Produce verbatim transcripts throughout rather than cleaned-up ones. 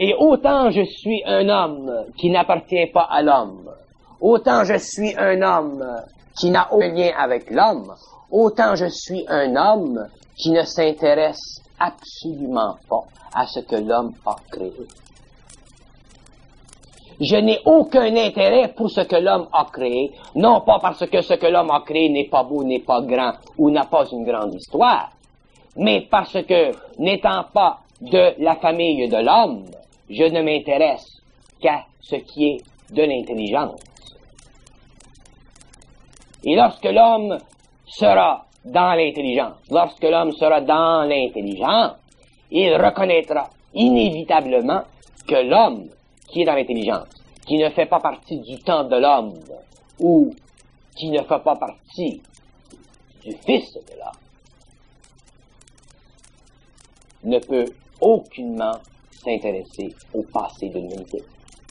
Et autant je suis un homme qui n'appartient pas à l'homme, autant je suis un homme qui n'a aucun lien avec l'homme, autant je suis un homme qui ne s'intéresse absolument pas à ce que l'homme a créé. Je n'ai aucun intérêt pour ce que l'homme a créé, non pas parce que ce que l'homme a créé n'est pas beau, n'est pas grand ou n'a pas une grande histoire, mais parce que, n'étant pas de la famille de l'homme, je ne m'intéresse qu'à ce qui est de l'intelligence. Et lorsque l'homme sera dans l'intelligence, lorsque l'homme sera dans l'intelligence, il reconnaîtra inévitablement que l'homme qui est dans l'intelligence, qui ne fait pas partie du temps de l'homme, ou qui ne fait pas partie du Fils de l'homme, ne peut aucunement s'intéresser au passé de l'humanité.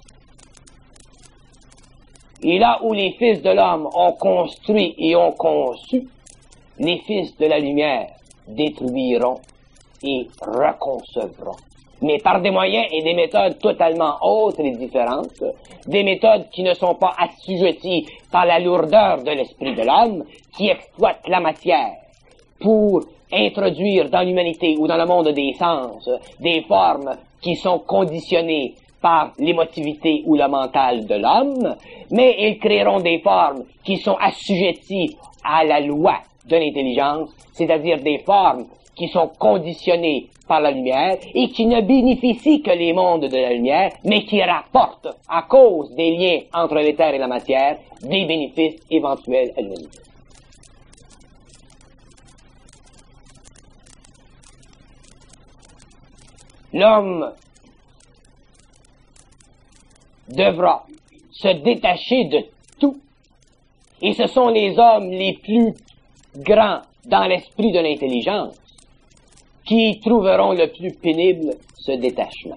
Et là où les fils de l'homme ont construit et ont conçu, les fils de la lumière détruiront et reconcevront. Mais par des moyens et des méthodes totalement autres et différentes, des méthodes qui ne sont pas assujetties par la lourdeur de l'esprit de l'homme, qui exploite la matière pour introduire dans l'humanité ou dans le monde des sens des formes qui sont conditionnées par l'émotivité ou le mental de l'homme, mais ils créeront des formes qui sont assujetties à la loi de l'intelligence, c'est-à-dire des formes qui sont conditionnées par la lumière et qui ne bénéficient que les mondes de la lumière, mais qui rapportent, à cause des liens entre l'éther et la matière, des bénéfices éventuels à l'humanité. L'homme devra se détacher de tout, et ce sont les hommes les plus grands dans l'esprit de l'intelligence qui trouveront le plus pénible ce détachement.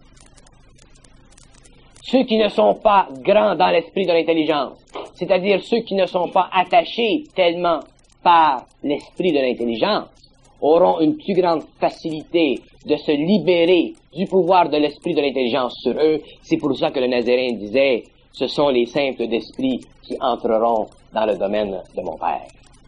Ceux qui ne sont pas grands dans l'esprit de l'intelligence, c'est-à-dire ceux qui ne sont pas attachés tellement par l'esprit de l'intelligence, auront une plus grande facilité de se libérer du pouvoir de l'esprit de l'intelligence sur eux. C'est pour ça que le Nazaréen disait, ce sont les simples d'esprit qui entreront dans le domaine de mon Père.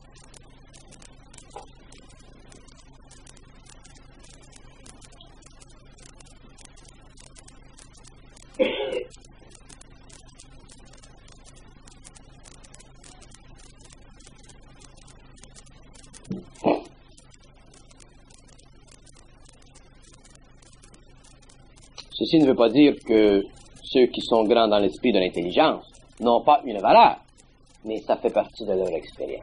Ceci ne veut pas dire que ceux qui sont grands dans l'esprit de l'intelligence n'ont pas une valeur, mais ça fait partie de leur expérience.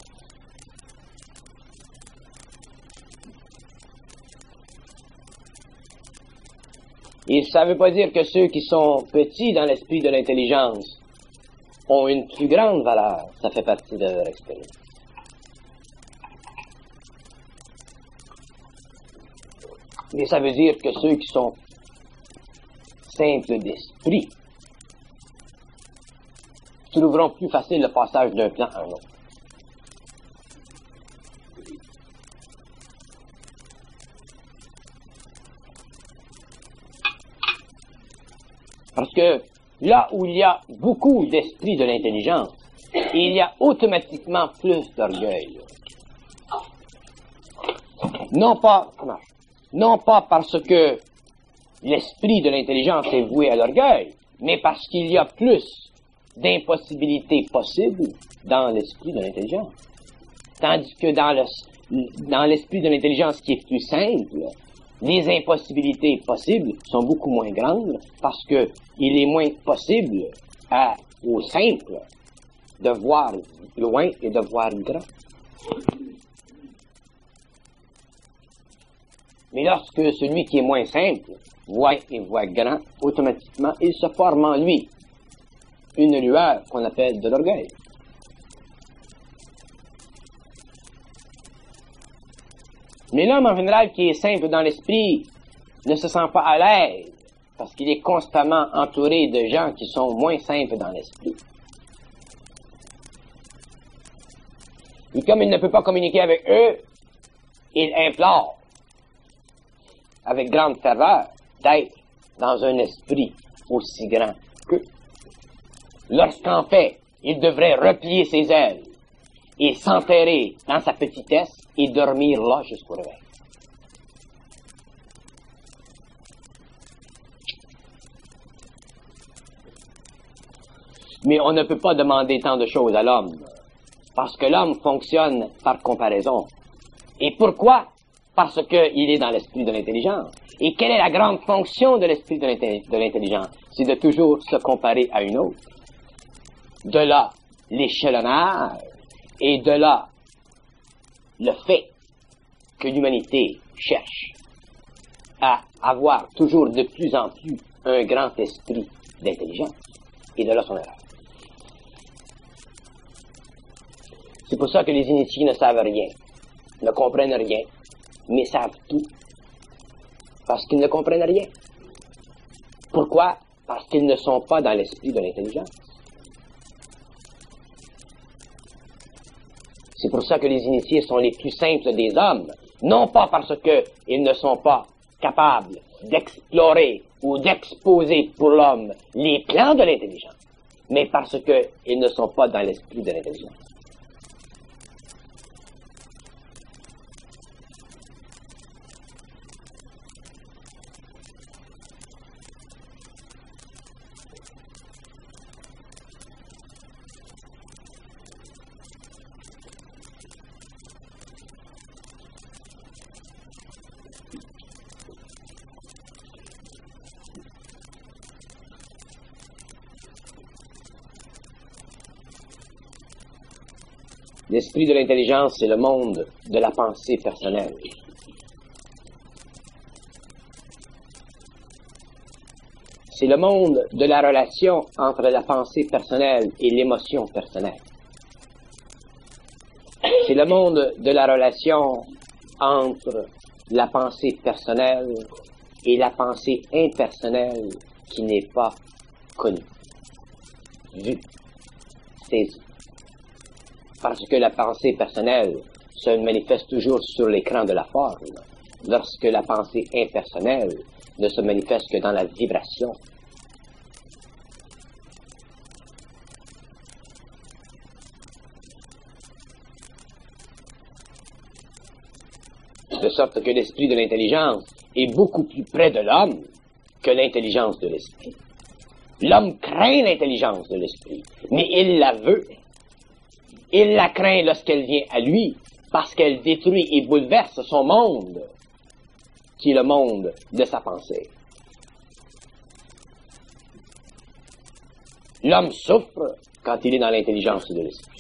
Et ça ne veut pas dire que ceux qui sont petits dans l'esprit de l'intelligence ont une plus grande valeur, ça fait partie de leur expérience. Mais ça veut dire que ceux qui sont simples d'esprit trouveront plus facile le passage d'un plan à un autre. Parce que là où il y a beaucoup d'esprit de l'intelligence, il y a automatiquement plus d'orgueil. Non pas, non pas parce que l'esprit de l'intelligence est voué à l'orgueil, mais parce qu'il y a plus d'impossibilités possibles dans l'esprit de l'intelligence. Tandis que dans le, dans l'esprit de l'intelligence qui est plus simple, les impossibilités possibles sont beaucoup moins grandes parce que il est moins possible à, au simple de voir loin et de voir grand. Mais lorsque celui qui est moins simple voit et voit grand, automatiquement, il se forme en lui une lueur qu'on appelle de l'orgueil. Mais l'homme en général qui est simple dans l'esprit ne se sent pas à l'aise parce qu'il est constamment entouré de gens qui sont moins simples dans l'esprit. Et comme il ne peut pas communiquer avec eux, il implore avec grande ferveur d'être dans un esprit aussi grand qu'eux. Lorsqu'en fait, il devrait replier ses ailes et s'enterrer dans sa petitesse et dormir là jusqu'au réveil. Mais on ne peut pas demander tant de choses à l'homme, parce que l'homme fonctionne par comparaison. Et pourquoi? Parce qu'il est dans l'esprit de l'intelligence. Et quelle est la grande fonction de l'esprit de l'intelligence? C'est de toujours se comparer à une autre. De là, l'échelonnage, et de là, le fait que l'humanité cherche à avoir toujours de plus en plus un grand esprit d'intelligence. Et de là son erreur. C'est pour ça que les initiés ne savent rien, ne comprennent rien, mais savent tout. Parce qu'ils ne comprennent rien. Pourquoi? Parce qu'ils ne sont pas dans l'esprit de l'intelligence. C'est pour ça que les initiés sont les plus simples des hommes, non pas parce qu'ils ne sont pas capables d'explorer ou d'exposer pour l'homme les plans de l'intelligence, mais parce qu'ils ne sont pas dans l'esprit de l'intelligence. L'esprit de l'intelligence, c'est le monde de la pensée personnelle. C'est le monde de la relation entre la pensée personnelle et l'émotion personnelle. C'est le monde de la relation entre la pensée personnelle et la pensée impersonnelle qui n'est pas connue, vue, saisie. Parce que la pensée personnelle se manifeste toujours sur l'écran de la forme, lorsque la pensée impersonnelle ne se manifeste que dans la vibration. De sorte que l'esprit de l'intelligence est beaucoup plus près de l'homme que l'intelligence de l'esprit. L'homme craint l'intelligence de l'esprit, mais il la veut. Il la craint lorsqu'elle vient à lui, parce qu'elle détruit et bouleverse son monde, qui est le monde de sa pensée. L'homme souffre quand il est dans l'intelligence de l'esprit,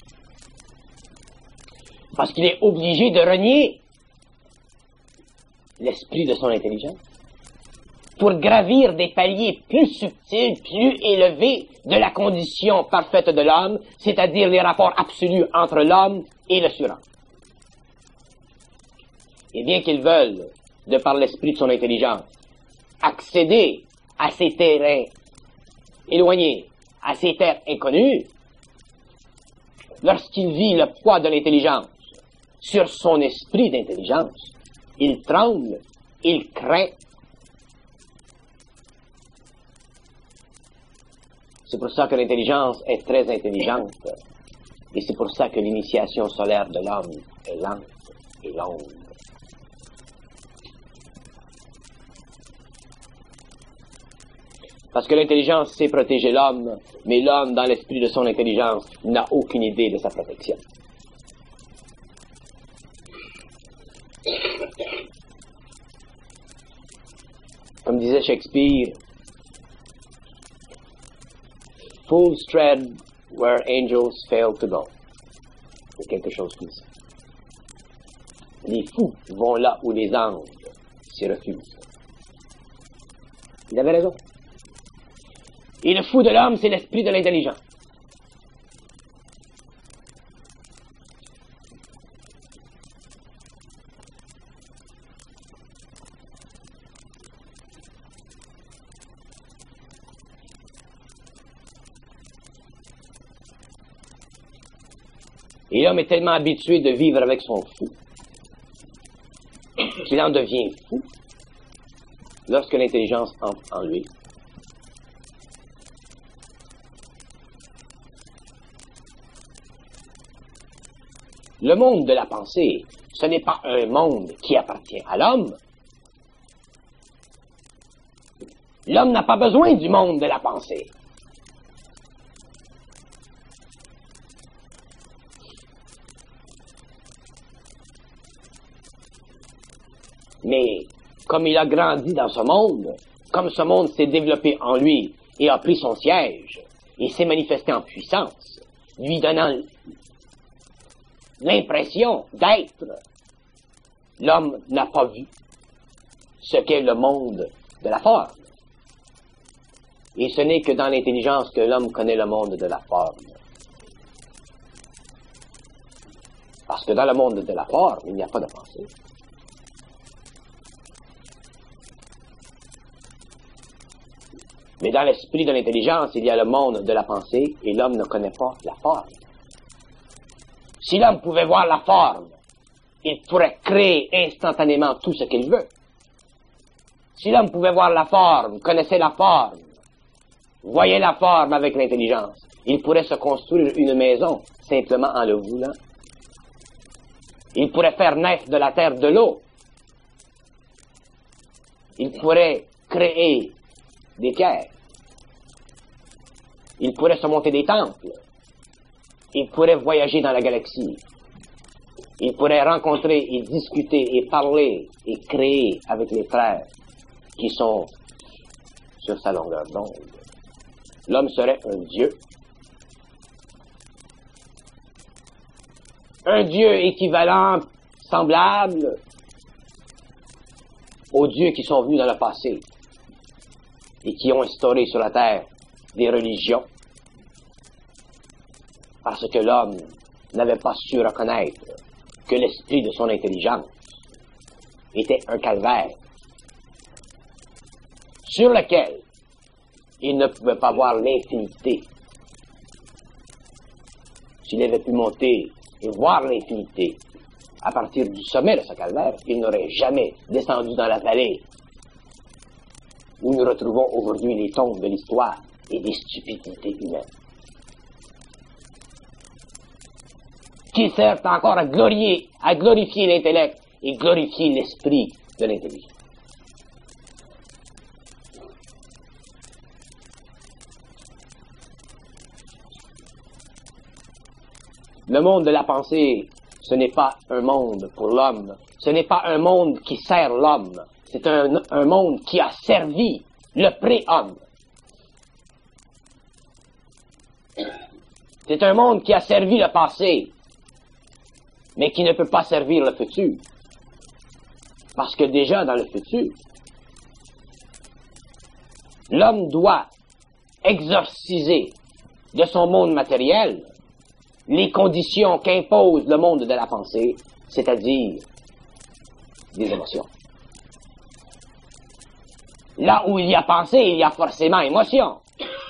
parce qu'il est obligé de renier l'esprit de son intelligence pour gravir des paliers plus subtils, plus élevés de la condition parfaite de l'homme, c'est-à-dire les rapports absolus entre l'homme et le surhomme. Et bien qu'ils veulent, de par l'esprit de son intelligence, accéder à ces terrains éloignés, à ces terres inconnues, lorsqu'il vit le poids de l'intelligence sur son esprit d'intelligence, il tremble, il craint. C'est pour ça que l'intelligence est très intelligente, et c'est pour ça que l'initiation solaire de l'homme est lente et longue. Parce que l'intelligence sait protéger l'homme, mais l'homme, dans l'esprit de son intelligence, n'a aucune idée de sa protection. Comme disait Shakespeare, fools tread where angels fail to go. C'est quelque chose comme ça. Les fous vont là où les anges s'y refusent. Il avait raison. Et le fou de l'homme, c'est l'esprit de l'intelligence. Et l'homme est tellement habitué de vivre avec son fou qu'il en devient fou lorsque l'intelligence entre en lui. Le monde de la pensée, ce n'est pas un monde qui appartient à l'homme. L'homme n'a pas besoin du monde de la pensée. Mais comme il a grandi dans ce monde, comme ce monde s'est développé en lui et a pris son siège, et s'est manifesté en puissance, lui donnant l'impression d'être, l'homme n'a pas vu ce qu'est le monde de la forme. Et ce n'est que dans l'intelligence que l'homme connaît le monde de la forme. Parce que dans le monde de la forme, il n'y a pas de pensée. Mais dans l'esprit de l'intelligence, il y a le monde de la pensée, et l'homme ne connaît pas la forme. Si l'homme pouvait voir la forme, il pourrait créer instantanément tout ce qu'il veut. Si l'homme pouvait voir la forme, connaissait la forme, voyait la forme avec l'intelligence, il pourrait se construire une maison simplement en le voulant. Il pourrait faire naître de la terre de l'eau. Il pourrait créer des pierres. Il pourrait se monter des temples. Il pourrait voyager dans la galaxie. Il pourrait rencontrer et discuter et parler et créer avec les frères qui sont sur sa longueur d'onde. L'homme serait un Dieu. Un Dieu équivalent, semblable aux dieux qui sont venus dans le passé et qui ont instauré sur la terre des religions parce que l'homme n'avait pas su reconnaître que l'esprit de son intelligence était un calvaire sur lequel il ne pouvait pas voir l'infinité. S'il avait pu monter et voir l'infinité à partir du sommet de ce calvaire, il n'aurait jamais descendu dans la vallée où nous retrouvons aujourd'hui les tombes de l'histoire et des stupidités humaines, qui servent encore à glorifier, à glorifier l'intellect et glorifier l'esprit de l'intelligence. Le monde de la pensée, ce n'est pas un monde pour l'homme, ce n'est pas un monde qui sert l'homme, c'est un, un monde qui a servi le pré-homme. C'est un monde qui a servi le passé, mais qui ne peut pas servir le futur. Parce que déjà dans le futur, l'homme doit exorciser de son monde matériel les conditions qu'impose le monde de la pensée, c'est-à-dire des émotions. Là où il y a pensée, il y a forcément émotion.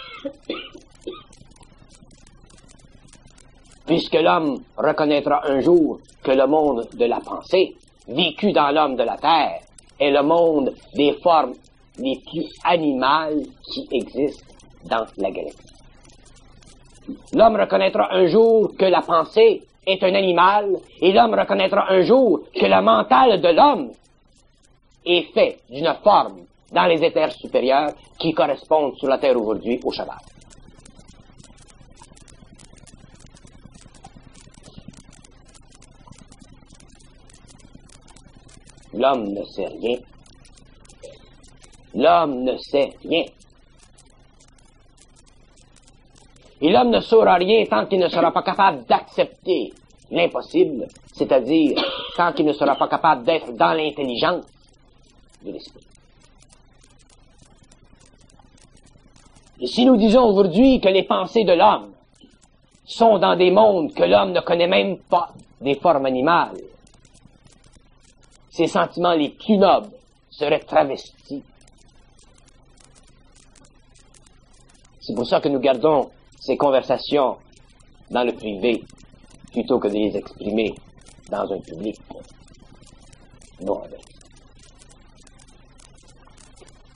Puisque l'homme reconnaîtra un jour que le monde de la pensée, vécu dans l'homme de la terre, est le monde des formes les plus animales qui existent dans la galaxie. L'homme reconnaîtra un jour que la pensée est un animal, et l'homme reconnaîtra un jour que le mental de l'homme est fait d'une forme dans les éthers supérieurs qui correspondent sur la terre aujourd'hui au cheval. L'homme ne sait rien. L'homme ne sait rien. Et l'homme ne saura rien tant qu'il ne sera pas capable d'accepter l'impossible, c'est-à-dire tant qu'il ne sera pas capable d'être dans l'intelligence de l'esprit. Et si nous disons aujourd'hui que les pensées de l'homme sont dans des mondes que l'homme ne connaît même pas, des formes animales, ses sentiments les plus nobles seraient travestis. C'est pour ça que nous gardons ces conversations dans le privé plutôt que de les exprimer dans un public non avec.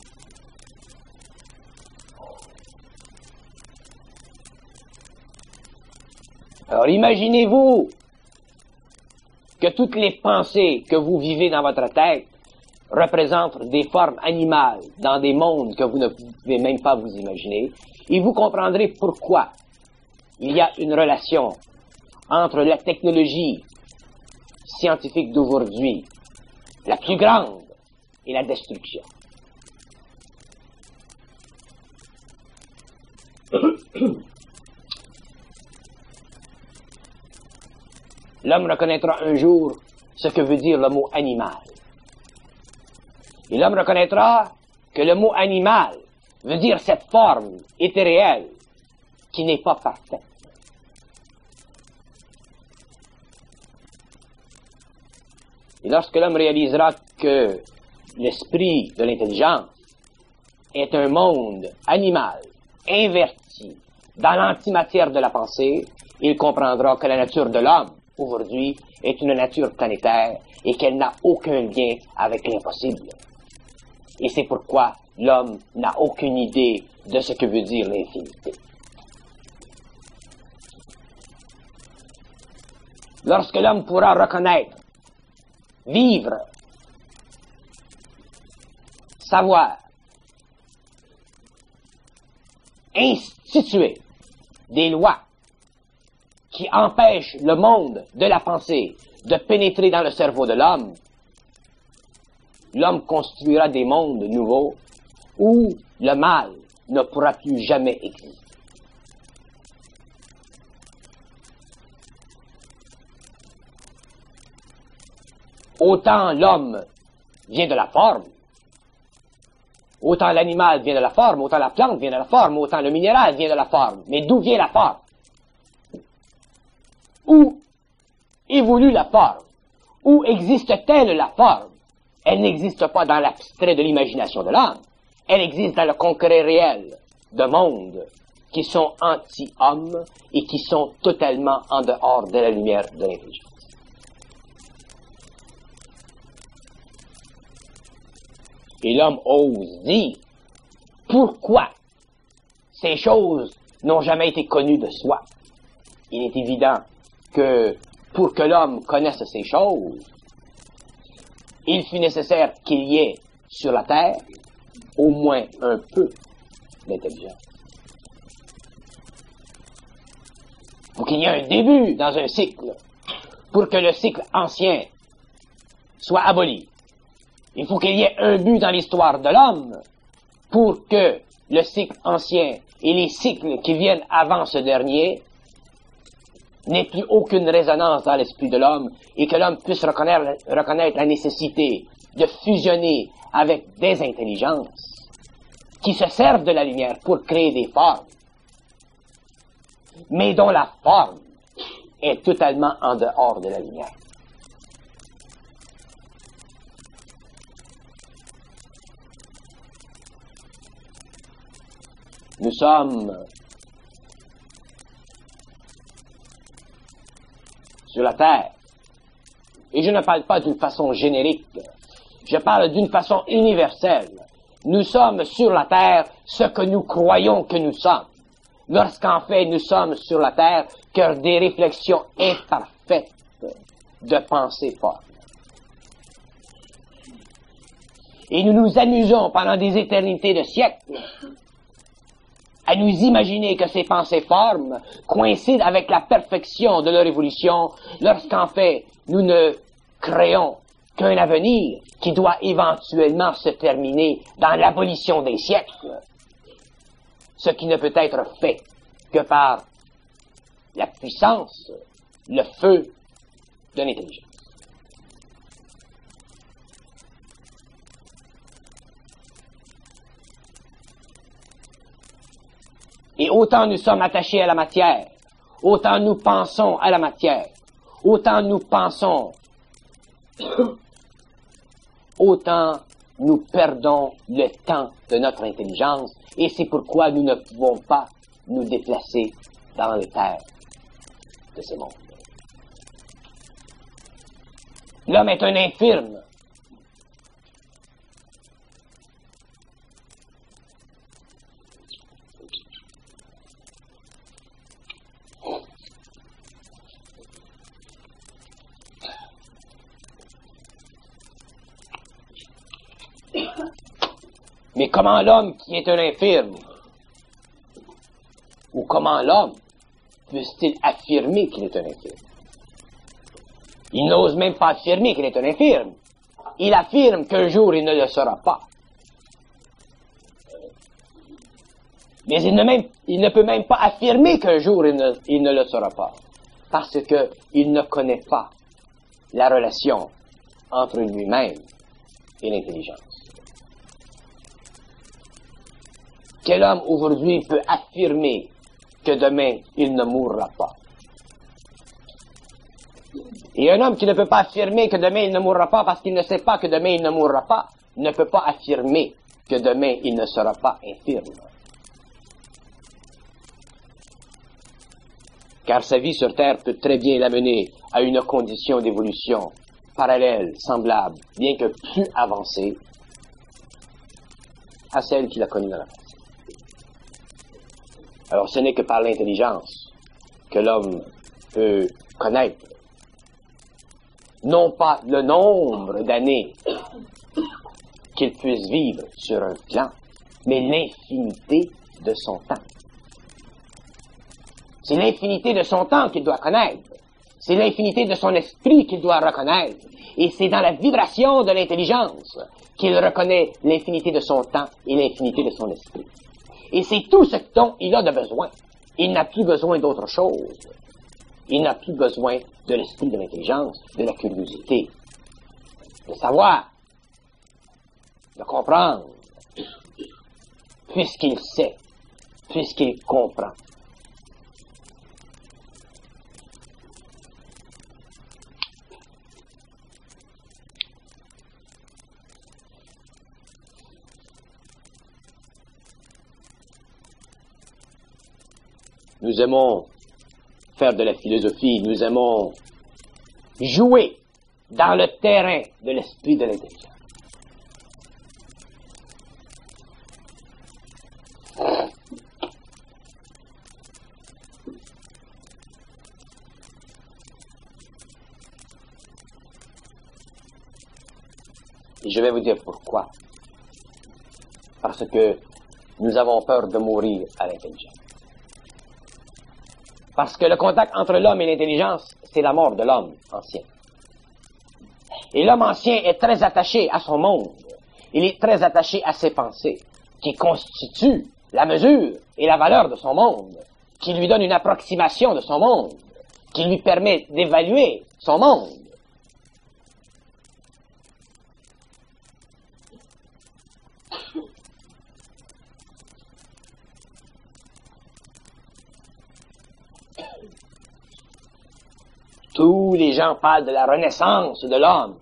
Alors imaginez-vous que toutes les pensées que vous vivez dans votre tête représentent des formes animales dans des mondes que vous ne pouvez même pas vous imaginer, et vous comprendrez pourquoi il y a une relation entre la technologie scientifique d'aujourd'hui, la plus grande, et la destruction. L'homme reconnaîtra un jour ce que veut dire le mot animal. Et l'homme reconnaîtra que le mot animal veut dire cette forme éthéréelle qui n'est pas parfaite. Et lorsque l'homme réalisera que l'esprit de l'intelligence est un monde animal, inverti, dans l'antimatière de la pensée, il comprendra que la nature de l'homme, aujourd'hui, est une nature planétaire et qu'elle n'a aucun lien avec l'impossible. Et c'est pourquoi l'homme n'a aucune idée de ce que veut dire l'infinité. Lorsque l'homme pourra reconnaître, vivre, savoir, instituer des lois qui empêchent le monde de la pensée de pénétrer dans le cerveau de l'homme, l'homme construira des mondes nouveaux où le mal ne pourra plus jamais exister. Autant l'homme vient de la forme, autant l'animal vient de la forme, autant la plante vient de la forme, autant le minéral vient de la forme. Mais d'où vient la forme? Où évolue la forme? Où existe-t-elle la forme? Elle n'existe pas dans l'abstrait de l'imagination de l'homme. Elle existe dans le concret réel de mondes qui sont anti-hommes et qui sont totalement en dehors de la lumière de l'intelligence. Et l'homme ose dire pourquoi ces choses n'ont jamais été connues de soi. Il est évident que pour que l'homme connaisse ces choses, il fut nécessaire qu'il y ait sur la Terre au moins un peu d'intelligence. Pour qu'il y ait un début dans un cycle, pour que le cycle ancien soit aboli. Il faut qu'il y ait un but dans l'histoire de l'homme pour que le cycle ancien et les cycles qui viennent avant ce dernier n'aient plus aucune résonance dans l'esprit de l'homme et que l'homme puisse reconnaître, reconnaître la nécessité de fusionner avec des intelligences qui se servent de la lumière pour créer des formes, mais dont la forme est totalement en dehors de la lumière. Nous sommes sur la Terre, et je ne parle pas d'une façon générique, je parle d'une façon universelle. Nous sommes sur la Terre ce que nous croyons que nous sommes, lorsqu'en fait nous sommes sur la Terre que des réflexions imparfaites de pensée fortes. Et nous nous amusons pendant des éternités de siècles à nous imaginer que ces pensées formes coïncident avec la perfection de leur évolution, lorsqu'en fait, nous ne créons qu'un avenir qui doit éventuellement se terminer dans l'abolition des siècles, ce qui ne peut être fait que par la puissance, le feu de l'intelligence. Et autant nous sommes attachés à la matière, autant nous pensons à la matière, autant nous pensons, autant nous perdons le temps de notre intelligence, et c'est pourquoi nous ne pouvons pas nous déplacer dans les terres de ce monde. L'homme est un infirme. Mais comment l'homme qui est un infirme, ou comment l'homme peut-il affirmer qu'il est un infirme? Il n'ose même pas affirmer qu'il est un infirme. Il affirme qu'un jour il ne le sera pas. Mais il ne, même, il ne peut même pas affirmer qu'un jour il ne, il ne le sera pas. Parce qu'il ne connaît pas la relation entre lui-même et l'intelligence. Quel homme aujourd'hui peut affirmer que demain il ne mourra pas? Et un homme qui ne peut pas affirmer que demain il ne mourra pas parce qu'il ne sait pas que demain il ne mourra pas, ne peut pas affirmer que demain il ne sera pas infirme. Car sa vie sur Terre peut très bien l'amener à une condition d'évolution parallèle, semblable, bien que plus avancée, à celle qu'il a connue dans la passé. Alors ce n'est que par l'intelligence que l'homme peut connaître non pas le nombre d'années qu'il puisse vivre sur un plan, mais l'infinité de son temps. C'est l'infinité de son temps qu'il doit connaître. C'est l'infinité de son esprit qu'il doit reconnaître. Et c'est dans la vibration de l'intelligence qu'il reconnaît l'infinité de son temps et l'infinité de son esprit. Et c'est tout ce dont il a de besoin. Il n'a plus besoin d'autre chose. Il n'a plus besoin de l'esprit de l'intelligence, de la curiosité, de savoir, de comprendre, puisqu'il sait, puisqu'il comprend. Nous aimons faire de la philosophie, nous aimons jouer dans le terrain de l'esprit de l'intelligence. Et je vais vous dire pourquoi. Parce que nous avons peur de mourir à l'intelligence. Parce que le contact entre l'homme et l'intelligence, c'est la mort de l'homme ancien. Et l'homme ancien est très attaché à son monde. Il est très attaché à ses pensées, qui constituent la mesure et la valeur de son monde, qui lui donne une approximation de son monde, qui lui permet d'évaluer son monde. Tous les gens parlent de la renaissance de l'homme.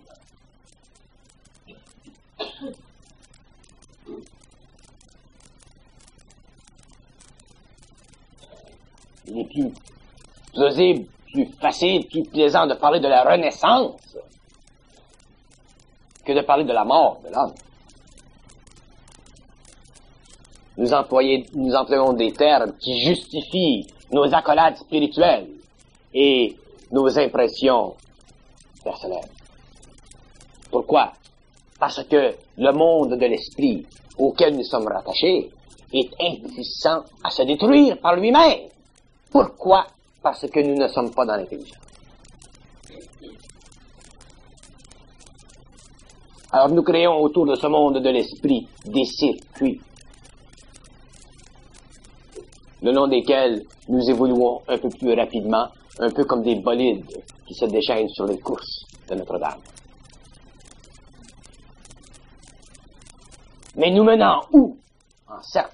Il est plus plausible, plus facile, plus plaisant de parler de la renaissance que de parler de la mort de l'homme. Nous, employons, nous employons des termes qui justifient nos accolades spirituelles et nos impressions personnelles. Pourquoi? Parce que le monde de l'esprit auquel nous sommes rattachés est impuissant à se détruire par lui-même. Pourquoi? Parce que nous ne sommes pas dans l'intelligence. Alors nous créons autour de ce monde de l'esprit des circuits, le long desquels nous évoluons un peu plus rapidement, un peu comme des bolides qui se déchaînent sur les courses de Notre-Dame. Mais nous menant où? En cercle.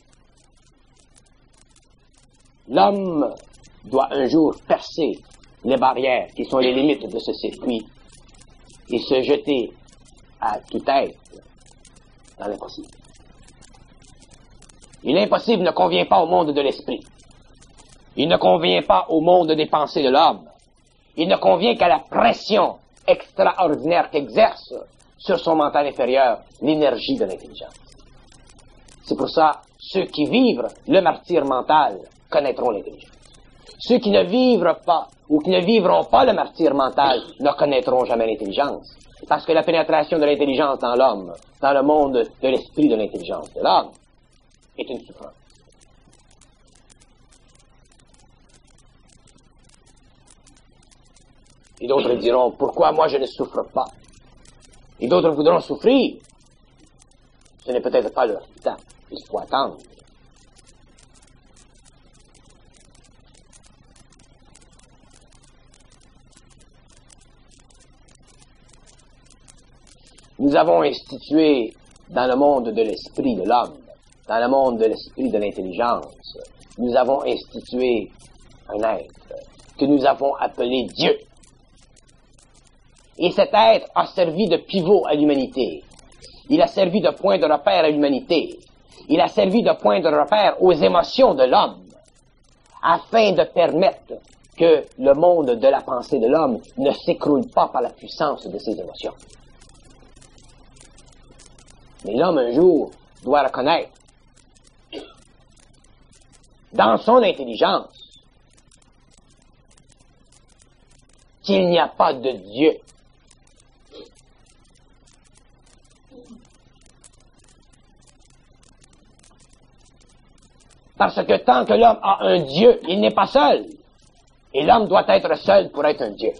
L'homme doit un jour percer les barrières qui sont les limites de ce circuit et se jeter à tout être dans l'impossible. Et l'impossible ne convient pas au monde de l'esprit. Il ne convient pas au monde des pensées de l'homme. Il ne convient qu'à la pression extraordinaire qu'exerce sur son mental inférieur l'énergie de l'intelligence. C'est pour ça, ceux qui vivent le martyre mental connaîtront l'intelligence. Ceux qui ne vivront pas, ou qui ne vivront pas le martyre mental, ne connaîtront jamais l'intelligence. Parce que la pénétration de l'intelligence dans l'homme, dans le monde de l'esprit de l'intelligence de l'homme, est une souffrance. Et d'autres diront, pourquoi moi je ne souffre pas? Et d'autres voudront souffrir. Ce n'est peut-être pas leur temps. Il faut attendre. Nous avons institué dans le monde de l'esprit de l'homme, dans le monde de l'esprit de l'intelligence, nous avons institué un être que nous avons appelé Dieu. Et cet être a servi de pivot à l'humanité. Il a servi de point de repère à l'humanité. Il a servi de point de repère aux émotions de l'homme, afin de permettre que le monde de la pensée de l'homme ne s'écroule pas par la puissance de ses émotions. Mais l'homme, un jour, doit reconnaître, dans son intelligence, qu'il n'y a pas de Dieu. Parce que tant que l'homme a un Dieu, il n'est pas seul. Et l'homme doit être seul pour être un Dieu.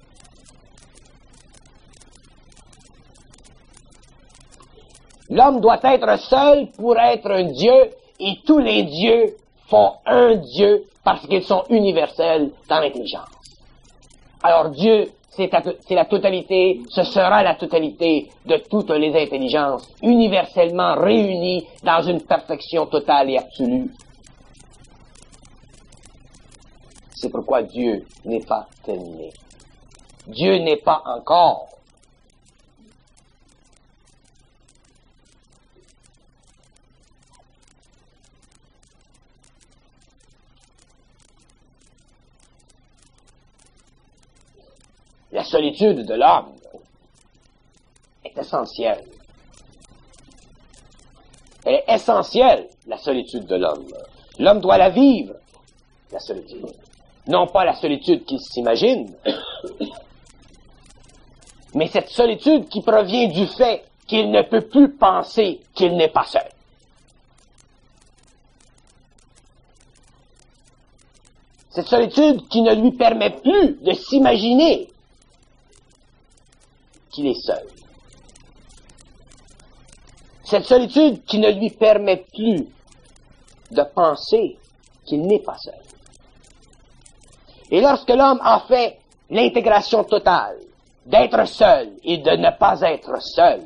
L'homme doit être seul pour être un Dieu, et tous les dieux font un Dieu parce qu'ils sont universels dans l'intelligence. Alors Dieu, c'est la totalité, ce sera la totalité de toutes les intelligences, universellement réunies dans une perfection totale et absolue. C'est pourquoi Dieu n'est pas terminé. Dieu n'est pas encore. La solitude de l'homme est essentielle. Elle est essentielle, la solitude de l'homme. L'homme doit la vivre, la solitude. Non pas la solitude qu'il s'imagine, mais cette solitude qui provient du fait qu'il ne peut plus penser qu'il n'est pas seul. Cette solitude qui ne lui permet plus de s'imaginer qu'il est seul. Cette solitude qui ne lui permet plus de penser qu'il n'est pas seul. Et lorsque l'homme a fait l'intégration totale d'être seul et de ne pas être seul,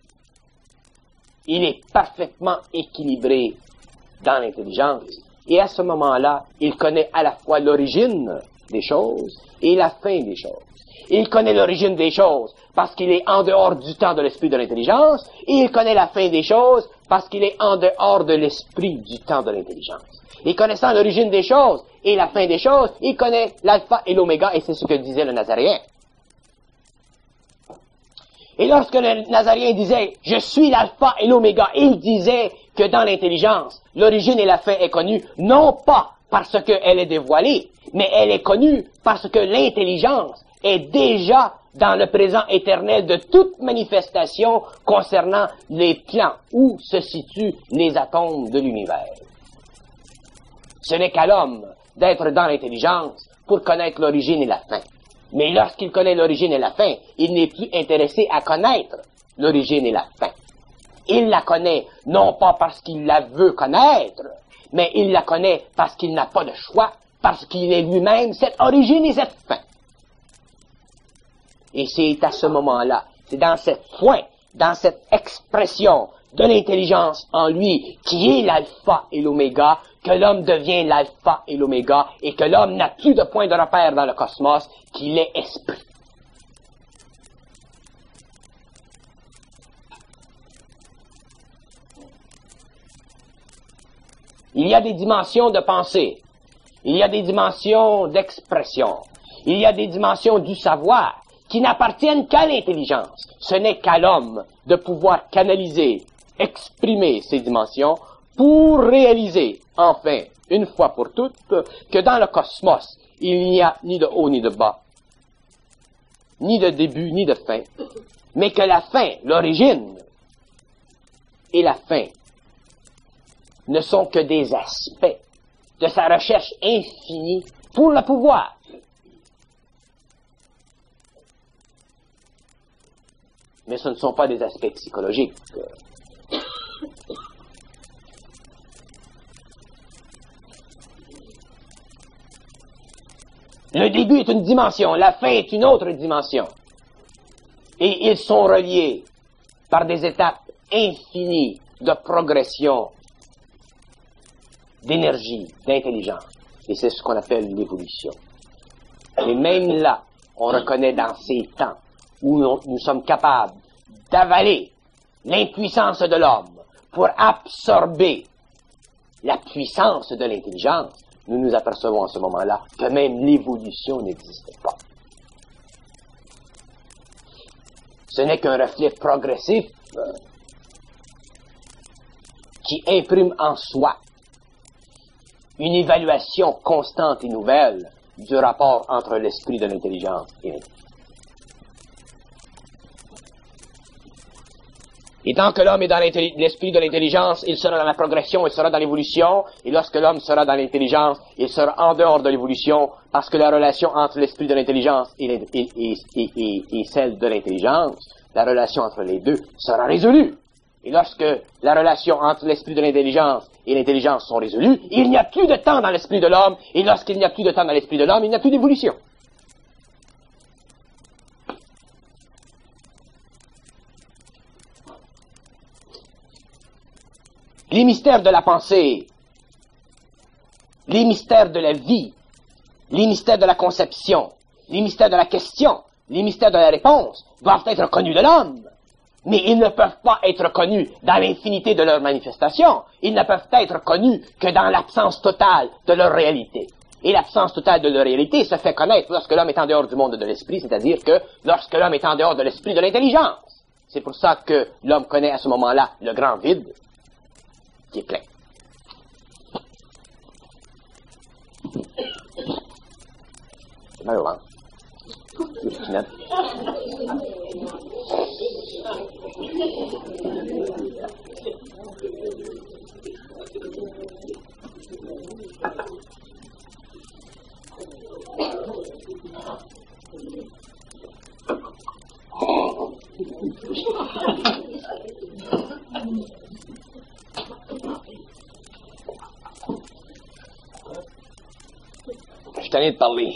il est parfaitement équilibré dans l'intelligence. Et à ce moment-là, il connaît à la fois l'origine des choses et la fin des choses. Il connaît l'origine des choses parce qu'il est en dehors du temps de l'esprit de l'intelligence, et il connaît la fin des choses parce qu'il est en dehors de l'esprit du temps de l'intelligence. Et connaissant l'origine des choses et la fin des choses, il connaît l'alpha et l'oméga, et c'est ce que disait le Nazaréen. Et lorsque le Nazaréen disait « Je suis l'alpha et l'oméga », il disait que dans l'intelligence, l'origine et la fin est connue, non pas parce qu'elle est dévoilée, mais elle est connue parce que l'intelligence est déjà dans le présent éternel de toute manifestation concernant les plans où se situent les atomes de l'univers. Ce n'est qu'à l'homme d'être dans l'intelligence pour connaître l'origine et la fin. Mais lorsqu'il connaît l'origine et la fin, il n'est plus intéressé à connaître l'origine et la fin. Il la connaît non pas parce qu'il la veut connaître, mais il la connaît parce qu'il n'a pas de choix, parce qu'il est lui-même cette origine et cette fin. Et c'est à ce moment-là, c'est dans cette point, dans cette expression de l'intelligence en lui, qui est l'alpha et l'oméga, que l'homme devient l'alpha et l'oméga, et que l'homme n'a plus de point de repère dans le cosmos, qu'il est esprit. Il y a des dimensions de pensée, il y a des dimensions d'expression, il y a des dimensions du savoir, qui n'appartiennent qu'à l'intelligence. Ce n'est qu'à l'homme de pouvoir canaliser, exprimer ces dimensions pour réaliser, enfin, une fois pour toutes, que dans le cosmos, il n'y a ni de haut ni de bas, ni de début ni de fin, mais que la fin, l'origine et la fin ne sont que des aspects de sa recherche infinie pour le pouvoir. Mais ce ne sont pas des aspects psychologiques. Le début est une dimension, la fin est une autre dimension. Et ils sont reliés par des étapes infinies de progression, d'énergie, d'intelligence. Et c'est ce qu'on appelle l'évolution. Et même là, on reconnaît dans ces temps où nous, nous sommes capables d'avaler l'impuissance de l'homme pour absorber la puissance de l'intelligence, nous nous apercevons à ce moment-là que même l'évolution n'existe pas. Ce n'est qu'un reflet progressif euh, qui imprime en soi une évaluation constante et nouvelle du rapport entre l'esprit de l'intelligence et l'intelligence. Et tant que l'homme est dans l'esprit de l'intelligence, il sera dans la progression, il sera dans l'évolution, et lorsque l'homme sera dans l'intelligence, il sera en dehors de l'évolution, parce que la relation entre l'esprit de l'intelligence et, et, et, et, et celle de l'intelligence, la relation entre les deux sera résolue. Et lorsque la relation entre l'esprit de l'intelligence et l'intelligence sont résolues, il n'y a plus de temps dans l'esprit de l'homme, et lorsqu'il n'y a plus de temps dans l'esprit de l'homme, il n'y a plus d'évolution. Les mystères de la pensée, les mystères de la vie, les mystères de la conception, les mystères de la question, les mystères de la réponse doivent être connus de l'homme. Mais ils ne peuvent pas être connus dans l'infinité de leurs manifestations. Ils ne peuvent être connus que dans l'absence totale de leur réalité. Et l'absence totale de leur réalité se fait connaître lorsque l'homme est en dehors du monde de l'esprit, c'est-à-dire que lorsque l'homme est en dehors de l'esprit de l'intelligence. C'est pour ça que l'homme connaît à ce moment-là le grand vide, qui est plein. C'est mal au ventre. C'est net. Je suis tanné de parler.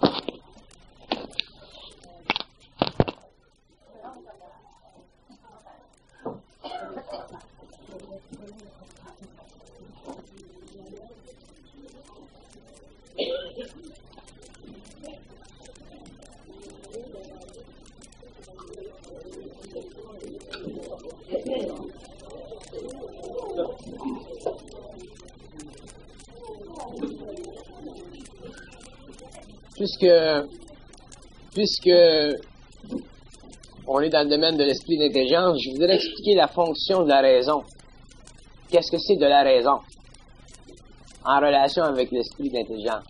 Puisque, puisque on est dans le domaine de l'esprit d'intelligence, je voudrais expliquer la fonction de la raison. Qu'est-ce que c'est de la raison en relation avec l'esprit d'intelligence?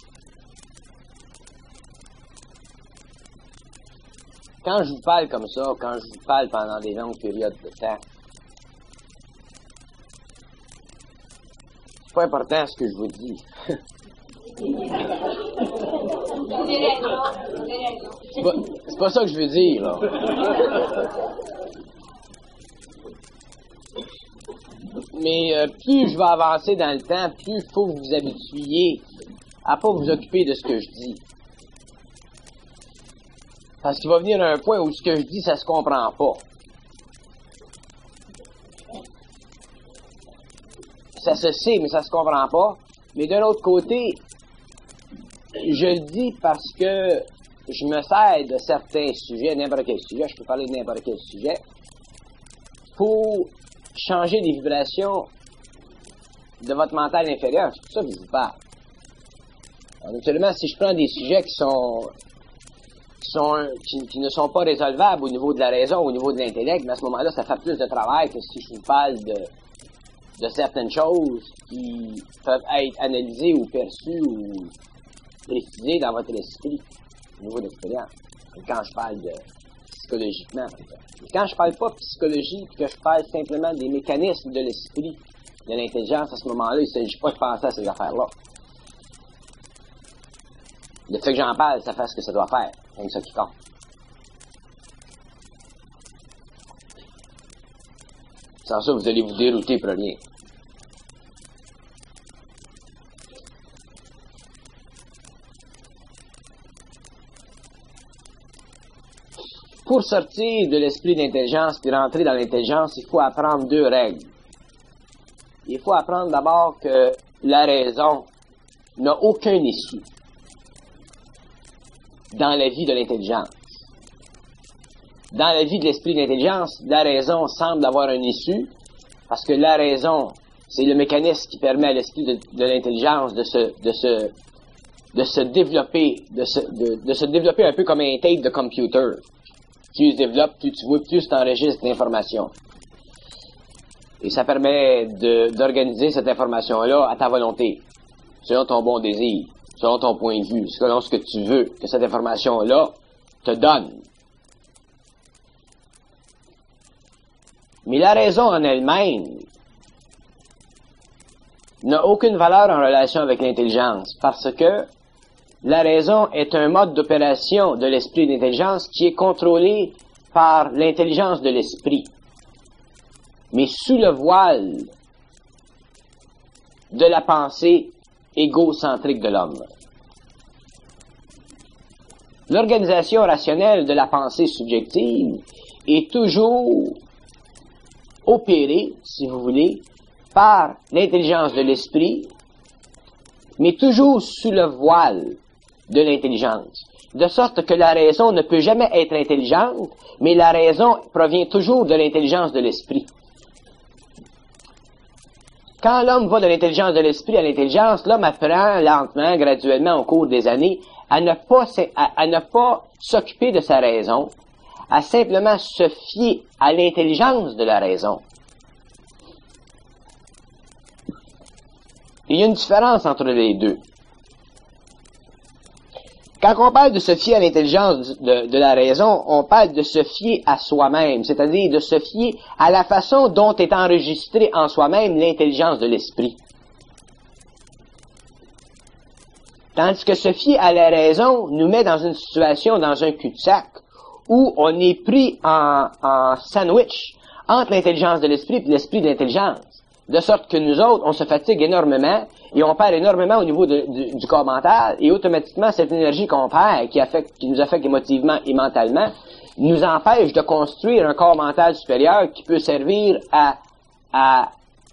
Quand je vous parle comme ça, quand je vous parle pendant des longues périodes de temps, c'est pas important ce que je vous dis. C'est pas, c'est pas ça que je veux dire, là. Mais euh, plus je vais avancer dans le temps, plus il faut que vous vous habituiez à pas vous occuper de ce que je dis. Parce qu'il va venir un point où ce que je dis, ça se comprend pas. Ça se sait, mais ça se comprend pas. Mais d'un autre côté, je le dis parce que je me sers de certains sujets, n'importe quel sujet, je peux parler de n'importe quel sujet, pour changer les vibrations de votre mental inférieur. C'est pour ça que je vous parle. Alors, naturellement, si je prends des sujets qui sont, qui, sont qui, qui ne sont pas résolvables au niveau de la raison, au niveau de l'intellect, mais à ce moment-là, ça fait plus de travail que si je vous parle de de certaines choses qui peuvent être analysées ou perçues ou précisées dans votre esprit, au niveau d'expérience. Quand je parle de psychologiquement. Mais quand je parle pas psychologie, puis que je parle simplement des mécanismes de l'esprit, de l'intelligence, à ce moment-là, il ne s'agit pas de penser à ces affaires-là. Le fait que j'en parle, ça fait ce que ça doit faire. C'est ça qui compte. Sans ça, vous allez vous dérouter pour rien. Pour sortir de l'esprit d'intelligence et rentrer dans l'intelligence, il faut apprendre deux règles. Il faut apprendre d'abord que la raison n'a aucun issue dans la vie de l'intelligence. Dans la vie de l'esprit d'intelligence, la raison semble avoir un issue, parce que la raison, c'est le mécanisme qui permet à l'esprit de, de l'intelligence de se, de se, de se développer, de se, de, de se développer un peu comme un tape de computer. Plus il se développe, plus tu vois, plus tu enregistres l'information. Et ça permet de, d'organiser cette information-là à ta volonté, selon ton bon désir, selon ton point de vue, selon ce que tu veux que cette information-là te donne. Mais la raison en elle-même n'a aucune valeur en relation avec l'intelligence, parce que la raison est un mode d'opération de l'esprit d'intelligence qui est contrôlé par l'intelligence de l'esprit, mais sous le voile de la pensée égocentrique de l'homme. L'organisation rationnelle de la pensée subjective est toujours opérée, si vous voulez, par l'intelligence de l'esprit, mais toujours sous le voile de l'intelligence. De sorte que la raison ne peut jamais être intelligente, mais la raison provient toujours de l'intelligence de l'esprit. Quand l'homme va de l'intelligence de l'esprit à l'intelligence, l'homme apprend lentement, graduellement, au cours des années, à ne pas, à, à ne pas s'occuper de sa raison, à simplement se fier à l'intelligence de la raison. Il y a une différence entre les deux. Quand on parle de se fier à l'intelligence de, de la raison, on parle de se fier à soi-même, c'est-à-dire de se fier à la façon dont est enregistrée en soi-même l'intelligence de l'esprit. Tandis que se fier à la raison nous met dans une situation, dans un cul-de-sac, où on est pris en, en sandwich entre l'intelligence de l'esprit et l'esprit de l'intelligence. De sorte que nous autres, on se fatigue énormément et on perd énormément au niveau de, de, du corps mental, et automatiquement, cette énergie qu'on perd, qui, affecte, qui nous affecte émotivement et mentalement, nous empêche de construire un corps mental supérieur qui peut servir à, à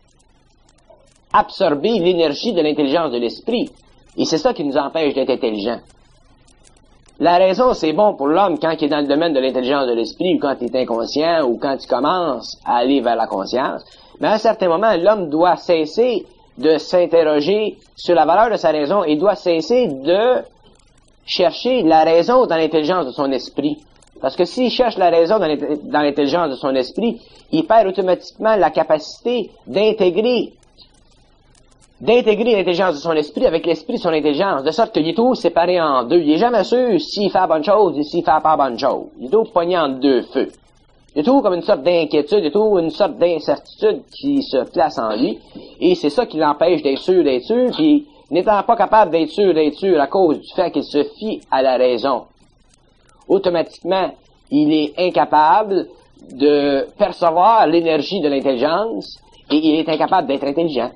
absorber l'énergie de l'intelligence de l'esprit. Et c'est ça qui nous empêche d'être intelligents. La raison, c'est bon pour l'homme quand il est dans le domaine de l'intelligence de l'esprit, ou quand il est inconscient, ou quand il commence à aller vers la conscience. Mais à un certain moment, l'homme doit cesser de s'interroger sur la valeur de sa raison et doit cesser de chercher la raison dans l'intelligence de son esprit. Parce que s'il cherche la raison dans l'intelligence de son esprit, il perd automatiquement la capacité d'intégrer d'intégrer l'intelligence de son esprit avec l'esprit de son intelligence, de sorte qu'il est tout séparé en deux. Il n'est jamais sûr s'il fait la bonne chose et s'il fait pas la bonne chose. Il est tout pogné en deux feux. Il y a tout comme une sorte d'inquiétude, il y a tout une sorte d'incertitude qui se place en lui, et c'est ça qui l'empêche d'être sûr, d'être sûr, puis n'étant pas capable d'être sûr, d'être sûr à cause du fait qu'il se fie à la raison, automatiquement, il est incapable de percevoir l'énergie de l'intelligence, et il est incapable d'être intelligent.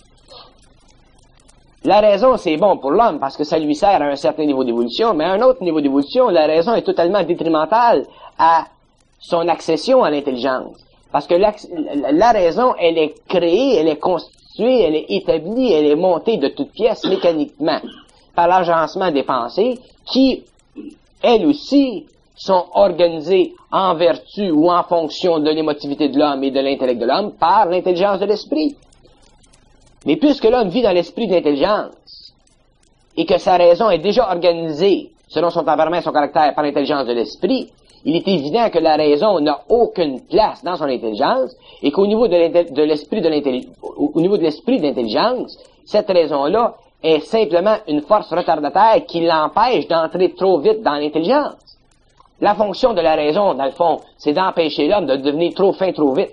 La raison, c'est bon pour l'homme, parce que ça lui sert à un certain niveau d'évolution, mais à un autre niveau d'évolution, la raison est totalement détrimentale à son accession à l'intelligence. Parce que la, la raison, elle est créée, elle est constituée, elle est établie, elle est montée de toutes pièces mécaniquement par l'agencement des pensées qui, elles aussi, sont organisées en vertu ou en fonction de l'émotivité de l'homme et de l'intellect de l'homme par l'intelligence de l'esprit. Mais puisque l'homme vit dans l'esprit de l'intelligence et que sa raison est déjà organisée selon son tempérament et son caractère par l'intelligence de l'esprit, il est évident que la raison n'a aucune place dans son intelligence et qu'au niveau de l'esprit de l'intelligence, au niveau de l'esprit de l'intelligence, cette raison-là est simplement une force retardataire qui l'empêche d'entrer trop vite dans l'intelligence. La fonction de la raison, dans le fond, c'est d'empêcher l'homme de devenir trop fin trop vite.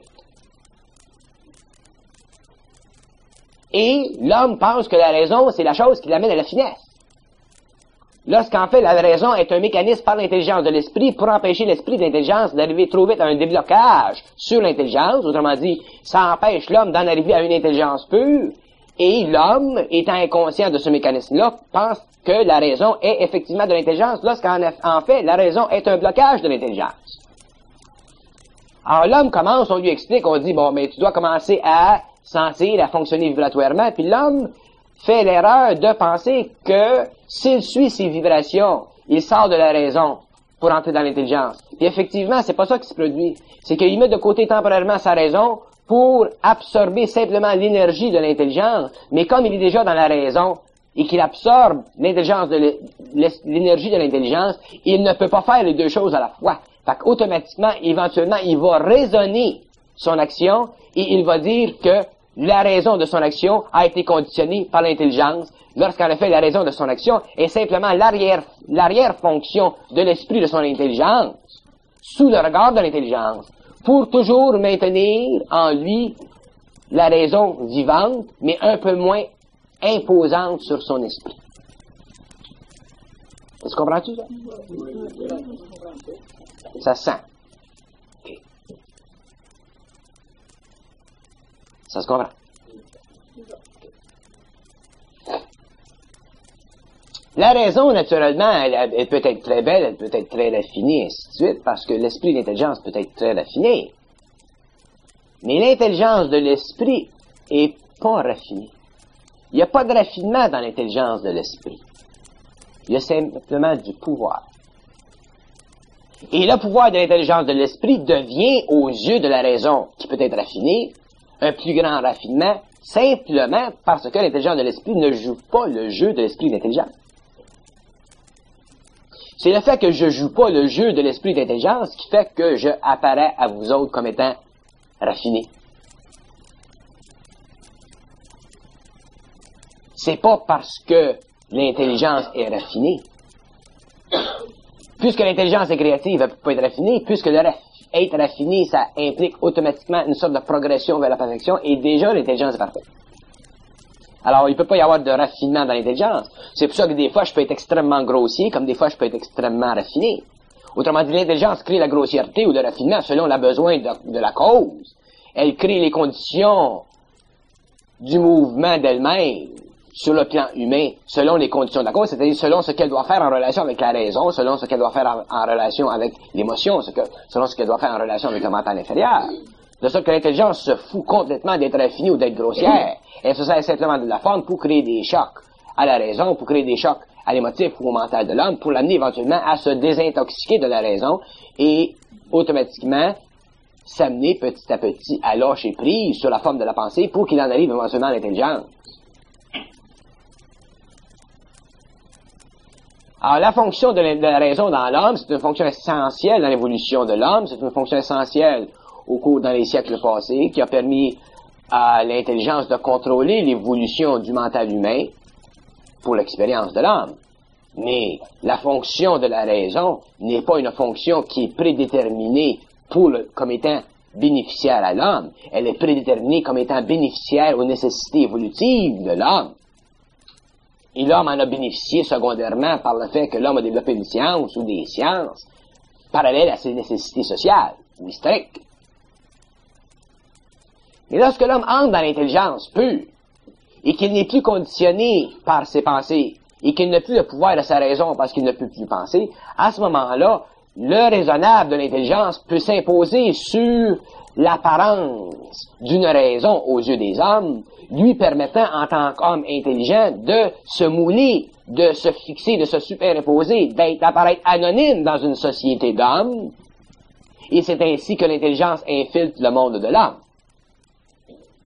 Et l'homme pense que la raison, c'est la chose qui l'amène à la finesse. Lorsqu'en fait, la raison est un mécanisme par l'intelligence de l'esprit pour empêcher l'esprit d'intelligence d'arriver trop vite à un déblocage sur l'intelligence. Autrement dit, ça empêche l'homme d'en arriver à une intelligence pure. Et l'homme, étant inconscient de ce mécanisme-là, pense que la raison est effectivement de l'intelligence, lorsqu'en en fait, la raison est un blocage de l'intelligence. Alors l'homme commence, on lui explique, on dit, bon, mais tu dois commencer à sentir, à fonctionner vibratoirement, puis l'homme fait l'erreur de penser que s'il suit ses vibrations, il sort de la raison pour entrer dans l'intelligence. Puis effectivement, c'est pas ça qui se produit. C'est qu'il met de côté temporairement sa raison pour absorber simplement l'énergie de l'intelligence, mais comme il est déjà dans la raison et qu'il absorbe l'intelligence de l'énergie de l'intelligence, il ne peut pas faire les deux choses à la fois. Fait qu'automatiquement, éventuellement, il va raisonner son action et il va dire que la raison de son action a été conditionnée par l'intelligence, lorsqu'en effet la raison de son action est simplement l'arrière, l'arrière-fonction de l'esprit de son intelligence, sous le regard de l'intelligence, pour toujours maintenir en lui la raison vivante, mais un peu moins imposante sur son esprit. Est-ce que comprends-tu ça? Ça se sent. Okay. Ça se comprend. La raison, naturellement, elle, elle peut être très belle, elle peut être très raffinée, ainsi de suite, parce que l'esprit d'intelligence peut être très raffiné. Mais l'intelligence de l'esprit est pas raffinée. Il n'y a pas de raffinement dans l'intelligence de l'esprit. Il y a simplement du pouvoir. Et le pouvoir de l'intelligence de l'esprit devient, aux yeux de la raison, qui peut être raffinée, un plus grand raffinement, simplement parce que l'intelligence de l'esprit ne joue pas le jeu de l'esprit d'intelligence. C'est le fait que je joue pas le jeu de l'esprit d'intelligence qui fait que je apparais à vous autres comme étant raffiné. C'est pas parce que l'intelligence est raffinée. Puisque l'intelligence est créative, elle peut pas être raffinée, puisque le raf- être raffiné, ça implique automatiquement une sorte de progression vers la perfection, et déjà l'intelligence est parfaite. Alors, il peut pas y avoir de raffinement dans l'intelligence. C'est pour ça que des fois, je peux être extrêmement grossier, comme des fois, je peux être extrêmement raffiné. Autrement dit, l'intelligence crée la grossièreté ou le raffinement selon le besoin de, de la cause. Elle crée les conditions du mouvement d'elle-même sur le plan humain, selon les conditions de la cause, c'est-à-dire selon ce qu'elle doit faire en relation avec la raison, selon ce qu'elle doit faire en, en relation avec l'émotion, ce que, selon ce qu'elle doit faire en relation avec le mental inférieur. De sorte que l'intelligence se fout complètement d'être raffinée ou d'être grossière. Elle se sert simplement de la forme pour créer des chocs à la raison, pour créer des chocs à l'émotif ou au mental de l'homme, pour l'amener éventuellement à se désintoxiquer de la raison et automatiquement s'amener petit à petit à lâcher prise sur la forme de la pensée pour qu'il en arrive éventuellement à l'intelligence. Alors, la fonction de la, de la raison dans l'homme, c'est une fonction essentielle dans l'évolution de l'homme, c'est une fonction essentielle au cours dans les siècles passés, qui a permis à l'intelligence de contrôler l'évolution du mental humain pour l'expérience de l'homme. Mais la fonction de la raison n'est pas une fonction qui est prédéterminée pour le, comme étant bénéficiaire à l'homme. Elle est prédéterminée comme étant bénéficiaire aux nécessités évolutives de l'homme. Et l'homme en a bénéficié secondairement par le fait que l'homme a développé une science ou des sciences parallèles à ses nécessités sociales ou historiques. Mais lorsque l'homme entre dans l'intelligence pure et qu'il n'est plus conditionné par ses pensées et qu'il n'a plus le pouvoir de sa raison parce qu'il ne peut plus penser, à ce moment-là, le raisonnable de l'intelligence peut s'imposer sur l'apparence d'une raison aux yeux des hommes, lui permettant, en tant qu'homme intelligent, de se mouler, de se fixer, de se superimposer, d'être, d'apparaître anonyme dans une société d'hommes, et c'est ainsi que l'intelligence infiltre le monde de l'homme.